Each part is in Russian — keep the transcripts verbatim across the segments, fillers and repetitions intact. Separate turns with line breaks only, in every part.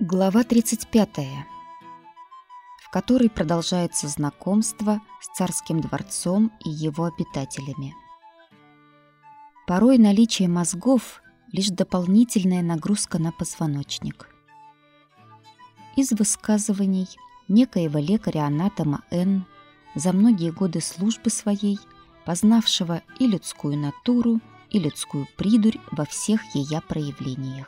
Глава тридцать пятая, в которой продолжается знакомство с царским дворцом и его обитателями. Порой наличие мозгов — лишь дополнительная нагрузка на позвоночник. Из высказываний некоего лекаря-анатома Н., за многие годы службы своей, познавшего и людскую натуру, и людскую придурь во всех ее проявлениях.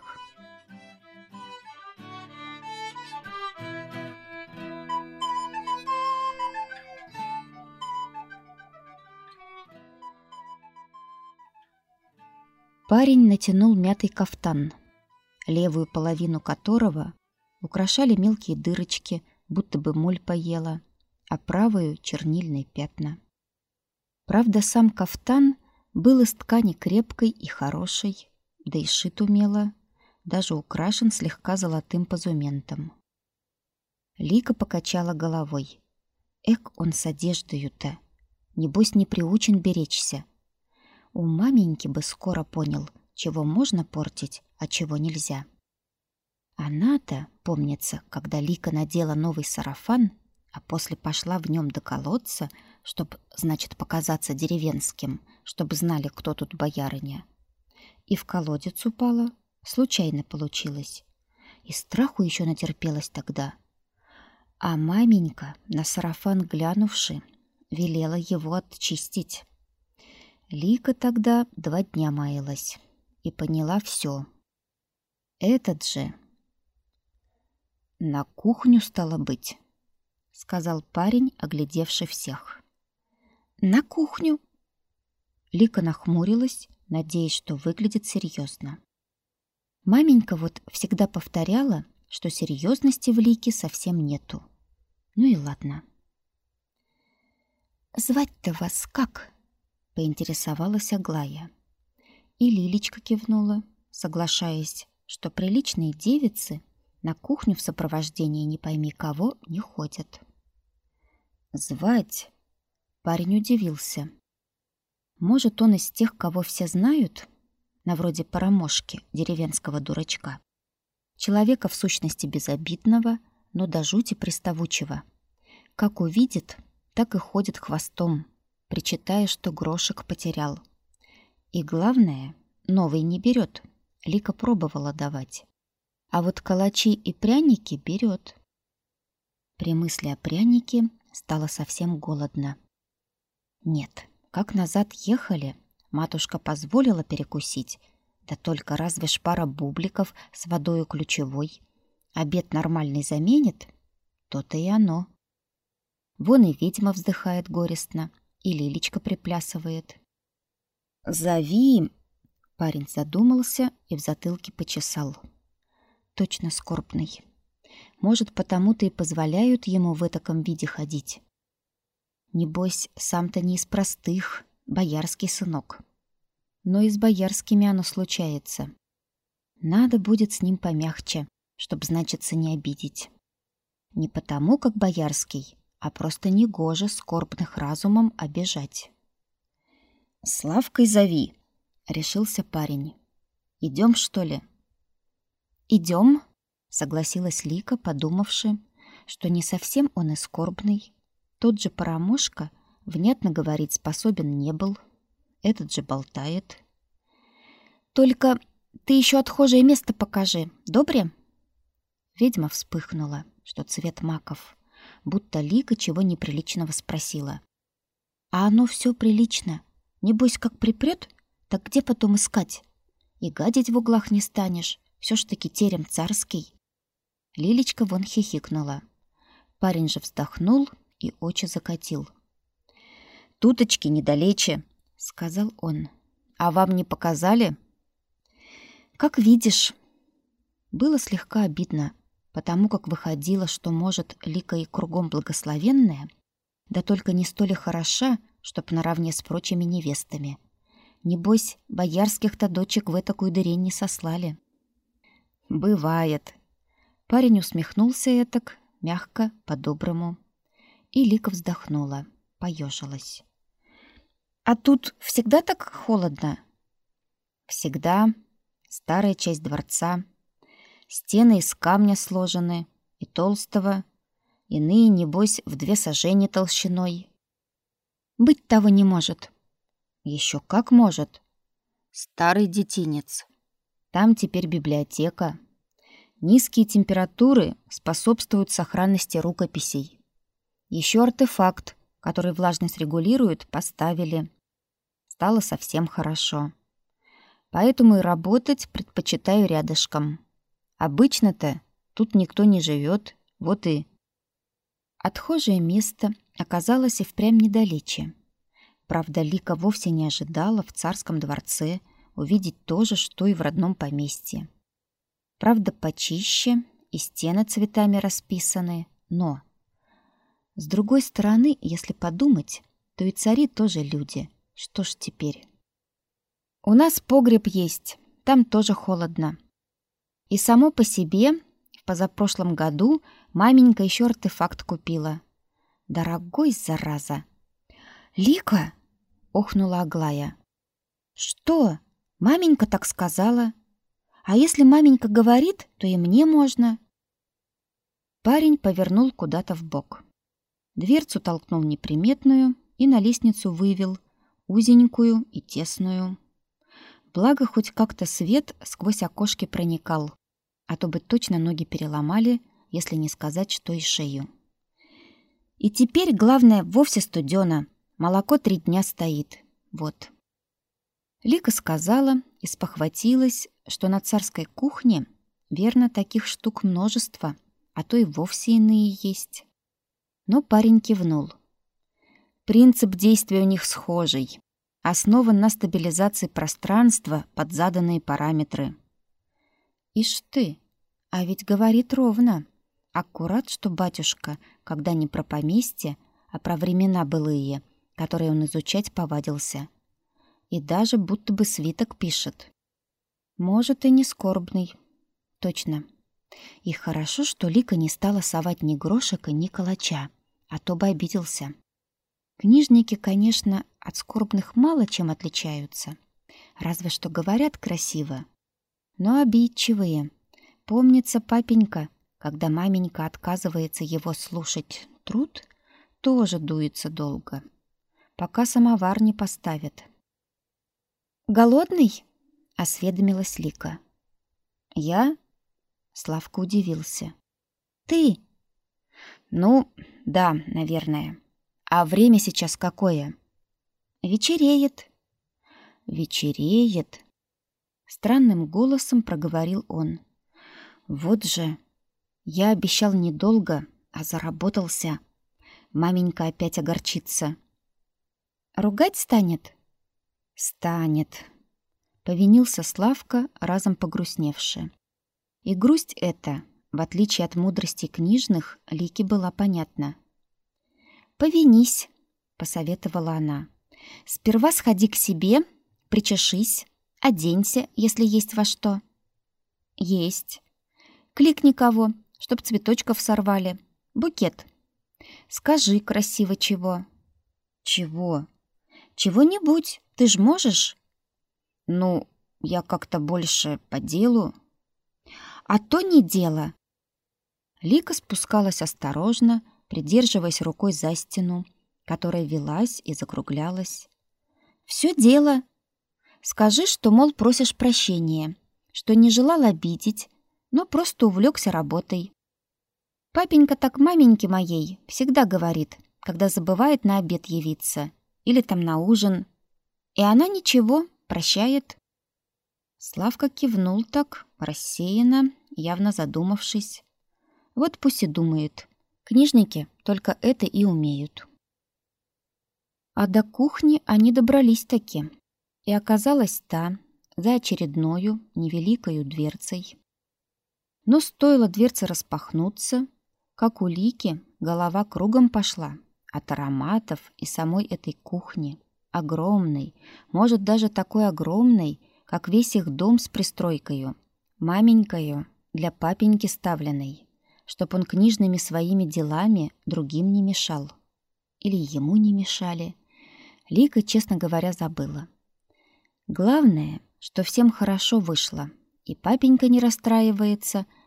Парень натянул мятый кафтан, левую половину которого украшали мелкие дырочки, будто бы моль поела, а правую — чернильные пятна. Правда, сам кафтан был из ткани крепкой и хорошей, да и шит умело, даже украшен слегка золотым позументом. Лика покачала головой. Эк, он с одеждою-то, небось не приучен беречься. У маменьки бы скоро понял, чего можно портить, а чего нельзя. Она-то, помнится, когда Лика надела новый сарафан, а после пошла в нем до колодца, чтоб, значит, показаться деревенским, чтобы знали, кто тут боярыня. И в колодец упала, случайно получилось. И страху еще натерпелась тогда. А маменька, на сарафан глянувши, велела его отчистить. Лика тогда два дня маялась и поняла все. Этот же... «На кухню, стало быть», — сказал парень, оглядевший всех. «На кухню». Лика нахмурилась, надеясь, что выглядит серьезно. Маменька вот всегда повторяла, что серьезности в Лике совсем нету. Ну и ладно. «Звать-то вас как?» — поинтересовалась Аглая. И Лилечка кивнула, соглашаясь, что приличные девицы на кухню в сопровождении не пойми кого не ходят. «Звать?» — парень удивился. Может, он из тех, кого все знают, на вроде Парамошки, деревенского дурачка. Человека в сущности безобидного, но до жути приставучего. Как увидит, так и ходит хвостом, причитая, что грошек потерял. И главное, новый не берет. Лика пробовала давать. А вот калачи и пряники берет. При мысли о прянике стало совсем голодно. Нет, как назад ехали, матушка позволила перекусить, да только разве ж пара бубликов с водою ключевой обед нормальный заменит? То-то и оно. Вон и ведьма вздыхает горестно, и Лилечка приплясывает. «Зови!» — парень задумался и в затылке почесал. Точно скорбный. Может, потому-то и позволяют ему в этаком виде ходить. Небось, сам-то не из простых, боярский сынок. Но и с боярскими оно случается. Надо будет с ним помягче, чтоб, значится, не обидеть. Не потому, как боярский, а просто негоже скорбных разумом обижать. «Славкой зови!» — решился парень. «Идем, что ли?» «Идем», — согласилась Лика, подумавши, что не совсем он и скорбный. Тот же Парамошка внятно говорить способен не был. Этот же болтает. «Только ты еще отхожее место покажи, добре?» Ведьма вспыхнула, что цвет маков, будто Лика чего неприличного спросила. «А оно все прилично. Небось, как припрет, так где потом искать? И гадить в углах не станешь. Все ж таки терем царский». Лилечка вон хихикнула. Парень же вздохнул и очи закатил. «Туточки недалече», — сказал он. «А вам не показали?» «Как видишь». Было слегка обидно, потому как выходило, что, может, Лика и кругом благословенная, да только не столь и хороша, чтоб наравне с прочими невестами. Небось, боярских-то дочек в этакую дырень не сослали. «Бывает». Парень усмехнулся этак, мягко, по-доброму. И Лика вздохнула, поежилась. «А тут всегда так холодно?» «Всегда. Старая часть дворца. Стены из камня сложены, и толстого, иные, небось, в две сажени толщиной. Быть того не может. Еще как может. Старый детинец. Там теперь библиотека. Низкие температуры способствуют сохранности рукописей. Еще артефакт, который влажность регулирует, поставили. Стало совсем хорошо. Поэтому и работать предпочитаю рядышком. Обычно-то тут никто не живет, вот и... Отхожее место оказалось и впрямь недалече. Правда, Лика вовсе не ожидала в царском дворце увидеть то же, что и в родном поместье. Правда, почище, и стены цветами расписаны, но... С другой стороны, если подумать, то и цари тоже люди. Что ж теперь? У нас погреб есть, там тоже холодно. И само по себе в позапрошлом году маменька еще артефакт купила. Дорогой, зараза. «Лика!» — охнула Аглая. «Что? Маменька так сказала. А если маменька говорит, то и мне можно». Парень повернул куда-то вбок. Дверцу толкнул неприметную и на лестницу вывел, узенькую и тесную. Благо, хоть как-то свет сквозь окошки проникал, а то бы точно ноги переломали, если не сказать, что и шею. И теперь, главное, вовсе студено. Молоко три дня стоит. Вот. Лика сказала и спохватилась, что на царской кухне, верно, таких штук множество, а то и вовсе иные есть. Но парень кивнул. Принцип действия у них схожий. Основан на стабилизации пространства под заданные параметры. Ишь ты, а ведь говорит ровно. Аккурат, что батюшка, когда не про поместье, а про времена былые, которые он изучать повадился. И даже будто бы свиток пишет. Может, и не скорбный. Точно. И хорошо, что Лика не стала совать ни грошика, ни калача, а то бы обиделся. Книжники, конечно, от скорбных мало чем отличаются. Разве что говорят красиво. Но обидчивые. Помнится папенька, когда маменька отказывается его слушать труд, тоже дуется долго, пока самовар не поставят. «Голодный?» — осведомилась Лика. «Я?» — Славка удивился. «Ты?» «Ну, да, наверное. А время сейчас какое?» «Вечереет». «Вечереет?» — странным голосом проговорил он. «Вот же, я обещал недолго, а заработался. Маменька опять огорчится». «Ругать станет?» «Станет», — повинился Славка, разом погрустневши. И грусть эта, в отличие от мудрости книжных, Лике была понятна. «Повинись», — посоветовала она. «Сперва сходи к себе, причешись, оденься, если есть во что». «Есть. Кликни кого, чтоб цветочков сорвали. Букет. Скажи красиво чего». «Чего?» «Чего-нибудь, ты ж можешь?» «Ну, я как-то больше по делу». «А то не дело». Лика спускалась осторожно, придерживаясь рукой за стену, которая велась и закруглялась. «Все дело. Скажи, что, мол, просишь прощения, что не желал обидеть, но просто увлекся работой. Папенька так маменьке моей всегда говорит, когда забывает на обед явиться или там на ужин. И она ничего, прощает». Славка кивнул так, рассеянно, явно задумавшись. Вот пусть и думает. Книжники только это и умеют. А до кухни они добрались таки. И оказалась та, за очередною невеликою дверцей. Но стоило дверце распахнуться, как у Лики голова кругом пошла от ароматов и самой этой кухни. Огромной, может, даже такой огромной, как весь их дом с пристройкою, маменькою для папеньки ставленной, чтоб он книжными своими делами другим не мешал. Или ему не мешали. Лика, честно говоря, забыла. Главное, что всем хорошо вышло, и папенька не расстраивается,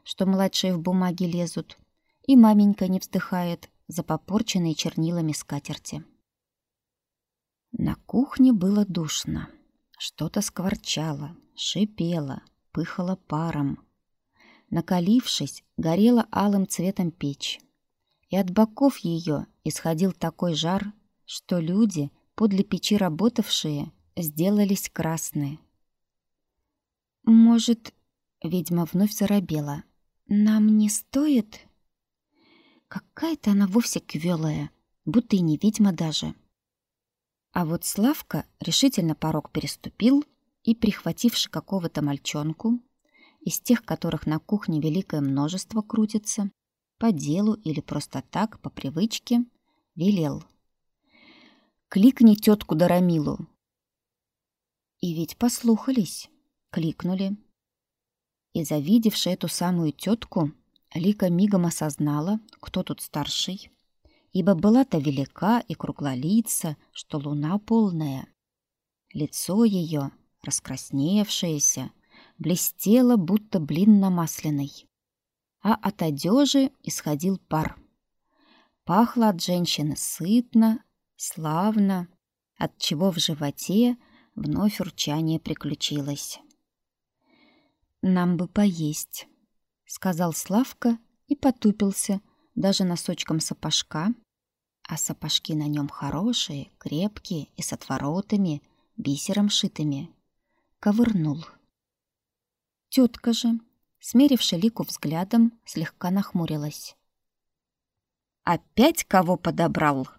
что младшие в бумаги лезут, и маменька не вздыхает за попорченные чернилами скатерти. На кухне было душно. Что-то скворчало, шипело, пыхало паром. Накалившись, горела алым цветом печь, и от боков ее исходил такой жар, что люди, подле печи работавшие, сделались красные. «Может, — ведьма вновь заробела, — нам не стоит?» Какая-то она вовсе квёлая, будто и не ведьма даже. А вот Славка решительно порог переступил и, прихвативши какого-то мальчонку, из тех, которых на кухне великое множество крутится, по делу или просто так, по привычке, велел: «Кликни тетку Дарамилу». И ведь послухались, кликнули. И, завидевши эту самую тетку, Лика мигом осознала, кто тут старший, ибо была-то велика и круглолица, что луна полная. Лицо ее, раскрасневшееся, блестело, будто блин намасленный, а от одежи исходил пар. Пахло от женщины сытно, славно, отчего в животе вновь урчание приключилось. «Нам бы поесть», — сказал Славка и потупился даже носочком сапожка, а сапожки на нем хорошие, крепкие и с отворотами, бисером шитыми, ковырнул. Тетка же, смеривши Лику взглядом, слегка нахмурилась. «Опять кого подобрал?»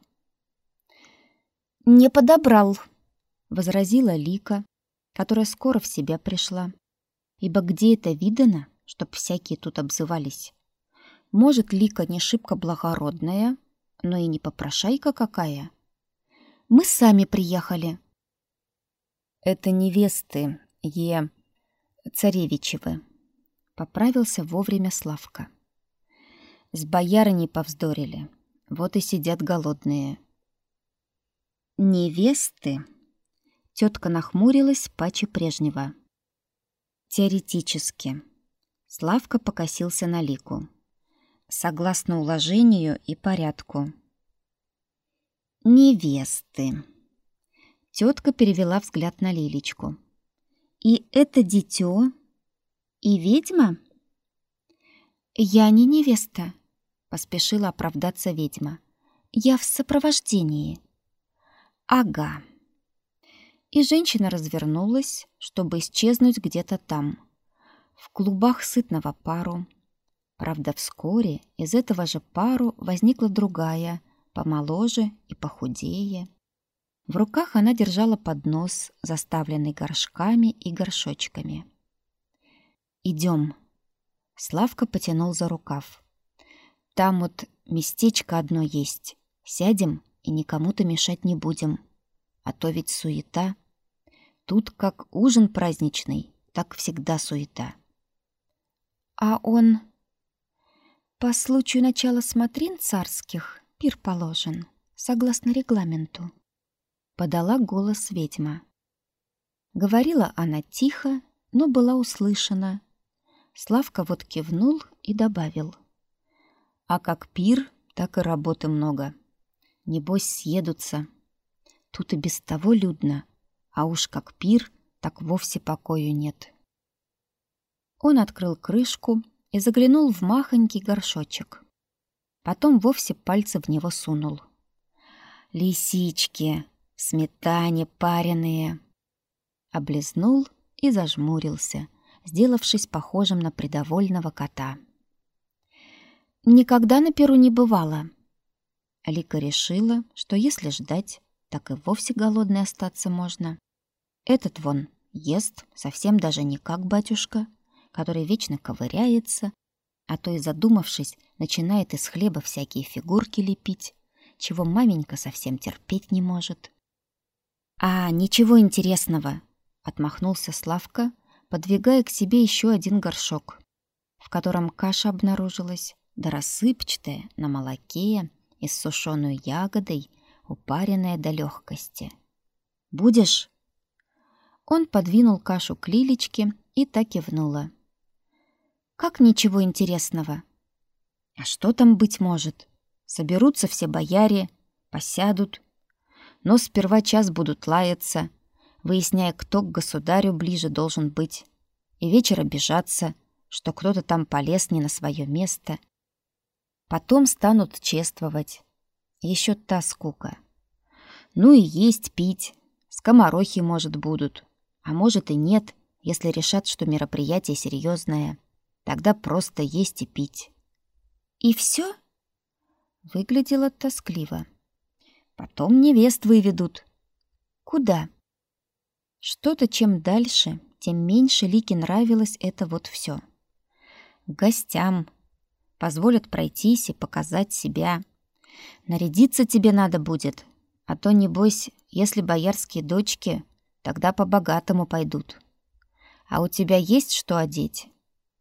«Не подобрал», — возразила Лика, которая скоро в себя пришла. Ибо где это видано, чтоб всякие тут обзывались? Может, Лика не шибко благородная, но и не попрошайка какая. Мы сами приехали. Это невесты Е. Царевичевы. Поправился вовремя Славка. С боярыней повздорили, вот и сидят голодные. Невесты? Тетка нахмурилась паче прежнего. Теоретически. Славка покосился на Лику. Согласно уложению и порядку. Невесты. Тетка перевела взгляд на Лилечку. И это дитё? И ведьма? Я не невеста, поспешила оправдаться ведьма. Я в сопровождении. Ага. И женщина развернулась, чтобы исчезнуть где-то там, в клубах сытного пару. Правда, вскоре из этого же пару возникла другая, помоложе и похудее. В руках она держала поднос, заставленный горшками и горшочками. «Идем». Славка потянул за рукав. «Там вот местечко одно есть. Сядем и никому-то мешать не будем. А то ведь суета. Тут как ужин праздничный, так всегда суета». «А он...» «По случаю начала смотрин царских пир положен, согласно регламенту», — подала голос ведьма. Говорила она тихо, но была услышана. Славка вот кивнул и добавил. «А как пир, так и работы много. Небось съедутся. Тут и без того людно, а уж как пир, так вовсе покою нет». Он открыл крышку и заглянул в махонький горшочек. Потом вовсе пальцы в него сунул. «Лисички, в сметане пареные!» Облизнул и зажмурился, сделавшись похожим на придовольного кота. «Никогда на пиру не бывало». Лика решила, что если ждать, так и вовсе голодной остаться можно. Этот вон ест совсем даже не как батюшка, который вечно ковыряется, а то и задумавшись, начинает из хлеба всякие фигурки лепить, чего маменька совсем терпеть не может. «А, ничего интересного!» — отмахнулся Славка, подвигая к себе еще один горшок, в котором каша обнаружилась, да рассыпчатая, на молоке и с сушеной ягодой, упаренная до легкости. «Будешь?» Он подвинул кашу к Лилечке и так кивнула. Как ничего интересного? А что там быть может? Соберутся все бояре, посядут, но сперва час будут лаяться, выясняя, кто к государю ближе должен быть, и вечер обижаться, что кто-то там полез не на свое место. Потом станут чествовать. Еще та скука. Ну и есть, пить. Скоморохи, может, будут. А может и нет, если решат, что мероприятие серьезное. Тогда просто есть и пить. И все? Выглядело тоскливо. Потом невест выведут. Куда? Что-то чем дальше, тем меньше Лике нравилось это вот все. К гостям. Позволят пройтись и показать себя. Нарядиться тебе надо будет, а то, небось, если боярские дочки, тогда по-богатому пойдут. А у тебя есть что одеть?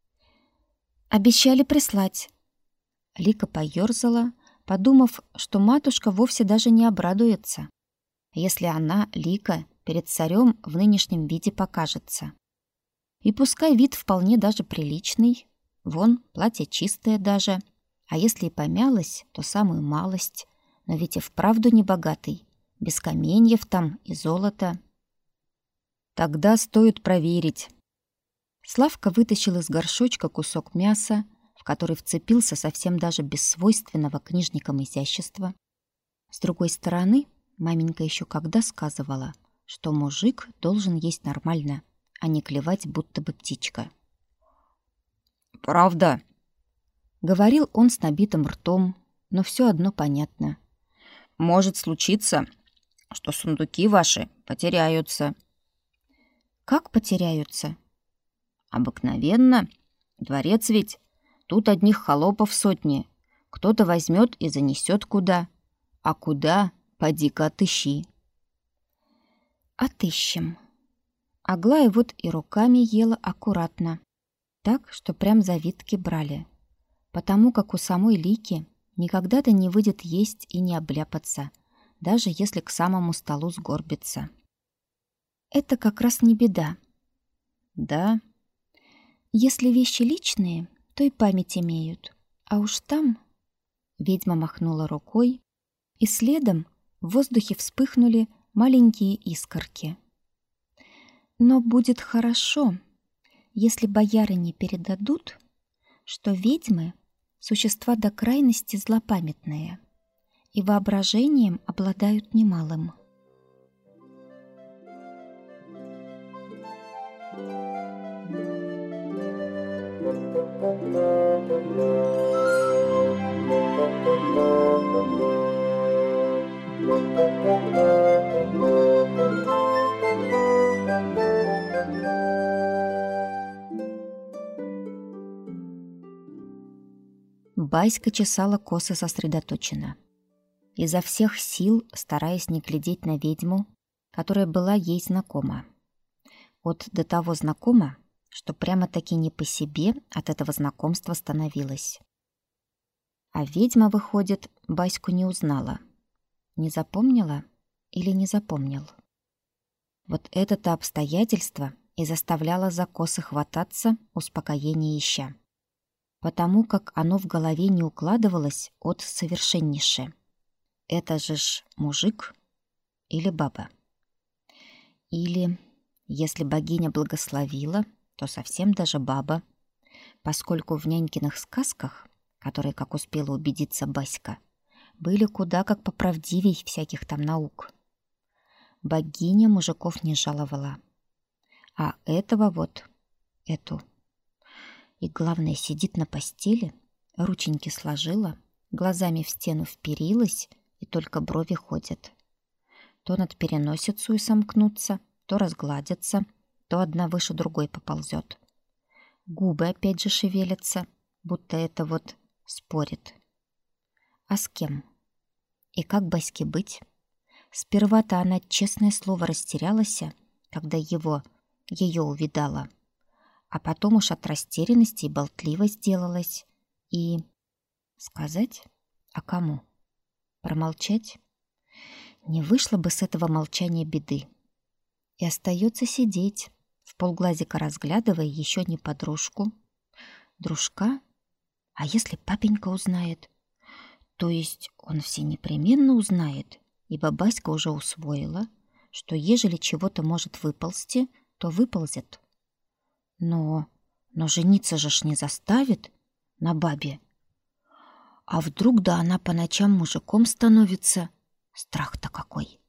Обещали прислать. Лика поёрзала, подумав, что матушка вовсе даже не обрадуется, если она, Лика, перед царем в нынешнем виде покажется. И пускай вид вполне даже приличный, вон, платье чистое даже, а если и помялось, то самую малость, но ведь и вправду не богатый, без каменьев там и золота. Тогда стоит проверить. Славка вытащил из горшочка кусок мяса, в который вцепился совсем даже без свойственного книжникам изящества. С другой стороны, маменька еще когда сказывала, что мужик должен есть нормально, а не клевать, будто бы птичка. «Правда», — говорил он с набитым ртом, но все одно понятно. «Может случиться, что сундуки ваши потеряются». «Как потеряются?» «Обыкновенно. Дворец ведь. Тут одних холопов сотни. Кто-то возьмет и занесет куда. А куда, поди-ка отыщи». «Отыщем». Аглая вот и руками ела аккуратно, так, что прям завитки брали, потому как у самой Лики никогда-то не выйдет есть и не обляпаться, даже если к самому столу сгорбиться. Это как раз не беда. Да, если вещи личные, то и память имеют, а уж там... Ведьма махнула рукой, и следом в воздухе вспыхнули маленькие искорки. Но будет хорошо, если бояры не передадут, что ведьмы — существа до крайности злопамятные и воображением обладают немалым. Баська чесала косы сосредоточенно, изо всех сил стараясь не глядеть на ведьму, которая была ей знакома. Вот до того знакома, что прямо-таки не по себе от этого знакомства становилось. А ведьма, выходит, Баську не узнала. Не запомнила или не запомнил? Вот это-то обстоятельство и заставляло за косы хвататься, успокоение ища. Потому как оно в голове не укладывалось от совершеннейше. Это же ж мужик или баба? Или, если богиня благословила, то совсем даже баба, поскольку в нянькиных сказках, которые, как успела убедиться Баська, были куда как поправдивей всяких там наук. Богиня мужиков не жаловала. А этого вот, эту... И, главное, сидит на постели, рученьки сложила, глазами в стену вперилась, и только брови ходят. То над переносицу и сомкнутся, то разгладятся, то одна выше другой поползет. Губы опять же шевелятся, будто это вот спорит. А с кем? И как Баське быть? Сперва-то она, честное слово, растерялась, когда его, ее увидала. А потом уж от растерянности и болтливость сделалась. И... сказать? А кому? Промолчать? Не вышло бы с этого молчания беды. И остается сидеть, вполглазика разглядывая еще не подружку, Дружка? А если папенька узнает? То есть он все непременно узнает, ибо Баська уже усвоила, что ежели чего-то может выползти, то выползет. Но, но жениться же ж не заставит на бабе. А вдруг да она по ночам мужиком становится? Страх-то какой!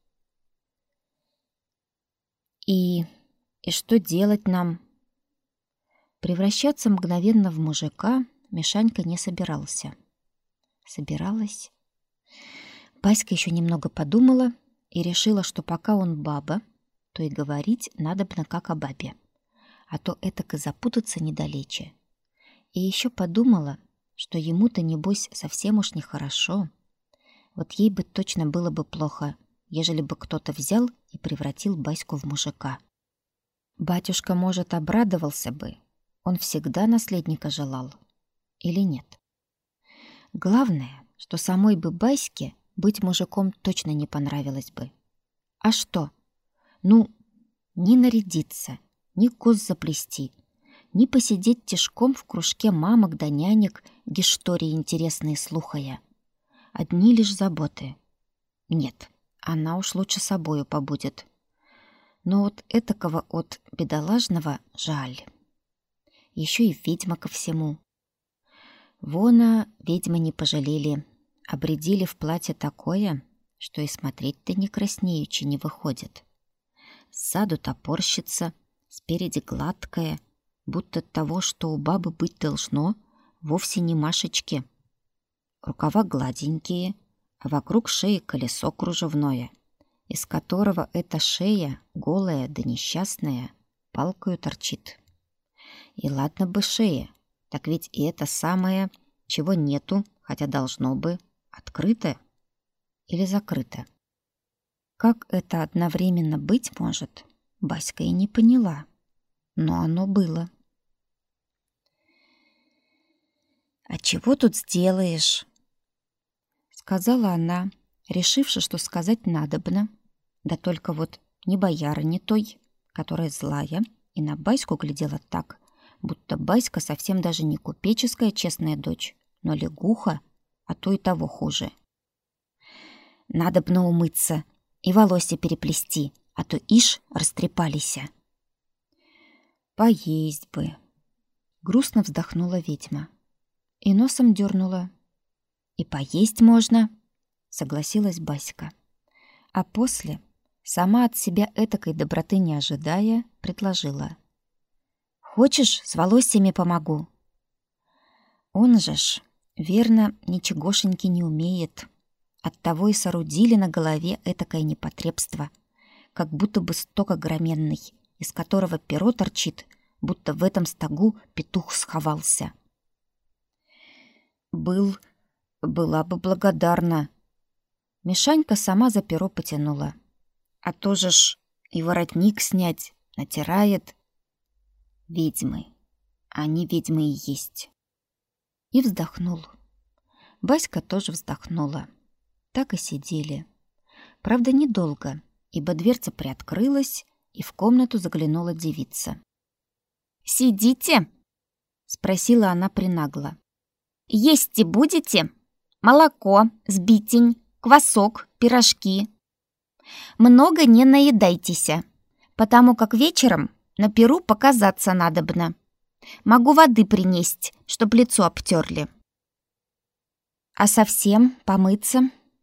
И, и что делать нам? Превращаться мгновенно в мужика Мишанька не собирался. Собиралась. Баська еще немного подумала и решила, что пока он баба, то и говорить надобно как о бабе, а то этак и запутаться недалече. И еще подумала, что ему-то, небось, совсем уж нехорошо. Вот ей бы точно было бы плохо, ежели бы кто-то взял и превратил Баську в мужика. Батюшка, может, обрадовался бы, он всегда наследника желал. Или нет? Главное, что самой бы Баське быть мужиком точно не понравилось бы. А что? Ну, не нарядиться, ни кос заплести, ни посидеть тишком в кружке мамок да нянек, гистории интересные слухая. Одни лишь заботы. Нет, она уж лучше собою побудет. Но вот этакого от бедолажного жаль. Еще и ведьма ко всему. Вона ведьмы не пожалели, обредили в платье такое, что и смотреть-то не краснеючи не выходит. Сзаду топорщится, спереди гладкая, будто того, что у бабы быть должно, вовсе не Машечки. Рукава гладенькие, а вокруг шеи колесо кружевное, из которого эта шея, голая да несчастная, палкою торчит. И ладно бы шея, так ведь и это самое, чего нету, хотя должно бы, открыто или закрыто. Как это одновременно быть может, Баська и не поняла, но оно было. «А чего тут сделаешь?» — сказала она, решивши, что сказать надобно, да только вот не боярыня той, которая злая, и на Баську глядела так, будто Баська совсем даже не купеческая честная дочь, но лягуха, а то и того хуже. «Надобно умыться и волосы переплести, а то ишь растрепалися». «Поесть бы», — грустно вздохнула ведьма и носом дернула. «И поесть можно», — согласилась Баська. А после, сама от себя этакой доброты не ожидая, предложила: «Хочешь, с волосьями помогу?» Он же ж, верно, ничегошеньки не умеет. Оттого и соорудили на голове этакое непотребство, как будто бы сток огроменный, из которого перо торчит, будто в этом стогу петух сховался. «Был, была бы благодарна». Мишанька сама за перо потянула. «А то же ж и воротник снять, натирает». Ведьмы. Они ведьмы и есть. И вздохнул. Баська тоже вздохнула. Так и сидели. Правда, недолго, ибо дверца приоткрылась, и в комнату заглянула девица.
«Сидите?» —
спросила она принагло.
«Есть-те будете? Молоко, сбитень, квасок, пирожки. Много не наедайтеся, потому как вечером на перу показаться надобно. Могу воды принесть, чтоб лицо обтерли».
«А совсем помыться?»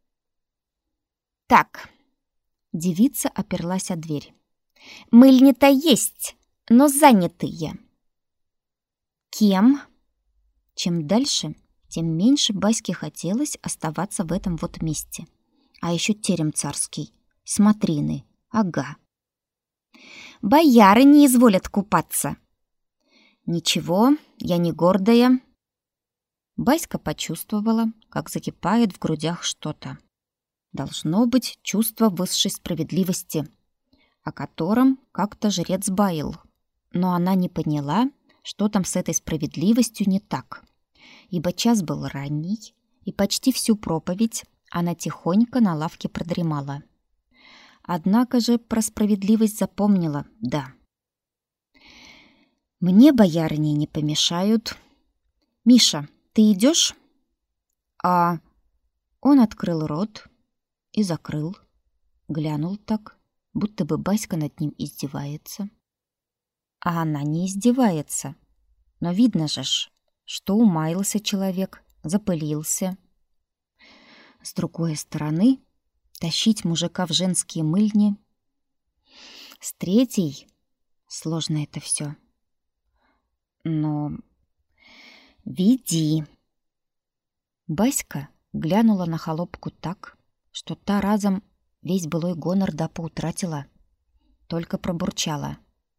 «Так».
Девица оперлась о дверь.
«Мыльни-то есть, но занятые».
«Кем?» Чем дальше, тем меньше Баське хотелось оставаться в этом вот месте. А еще терем царский, смотрины, ага.
«Бояры не изволят купаться».
«Ничего, я не гордая». Баська почувствовала, как закипает в грудях что-то. Должно быть чувство высшей справедливости, о котором как-то жрец баил. Но она не поняла, что там с этой справедливостью не так, ибо час был ранний, и почти всю проповедь она тихонько на лавке продремала. Однако же про справедливость запомнила, да. «Мне боярыни не помешают», «Миша, ты идешь?» «А...» Он открыл рот и закрыл, глянул так, будто бы Баська над ним издевается. А она не издевается. Но видно же ж, что умаился человек, запылился. С другой стороны, тащить мужика в женские мыльни. С третьей сложно это все. Но веди. Баська глянула на холопку так, что та разом весь былой гонор да поутратила. Только пробурчала.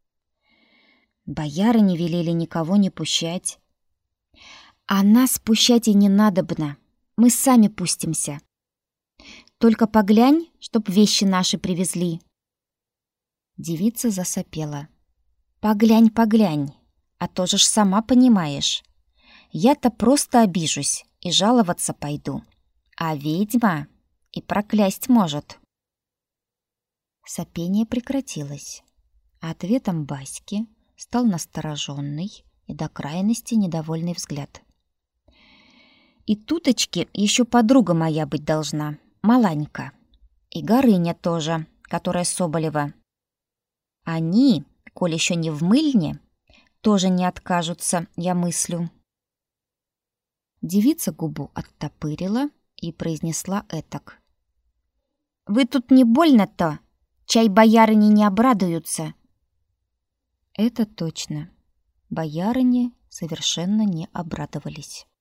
Бояры не велели никого не пущать. А нас пущать и не надобно. Мы сами пустимся. Только поглянь, чтоб вещи наши привезли. Девица засопела. Поглянь, поглянь, а то же ж сама понимаешь. Я-то просто обижусь и жаловаться пойду. А ведьма и проклясть может. Сопение прекратилось. А ответом Баськи стал настороженный и до крайности недовольный взгляд. И туточки еще подруга моя быть должна, Маланька. И Горыня тоже, которая Соболева. Они, коль еще не в мыльне, тоже не откажутся, я мыслю. Девица губу оттопырила и произнесла этак. «Вы тут не больно-то? Чай боярыни не обрадуются». Это точно. Боярыни совершенно не обрадовались.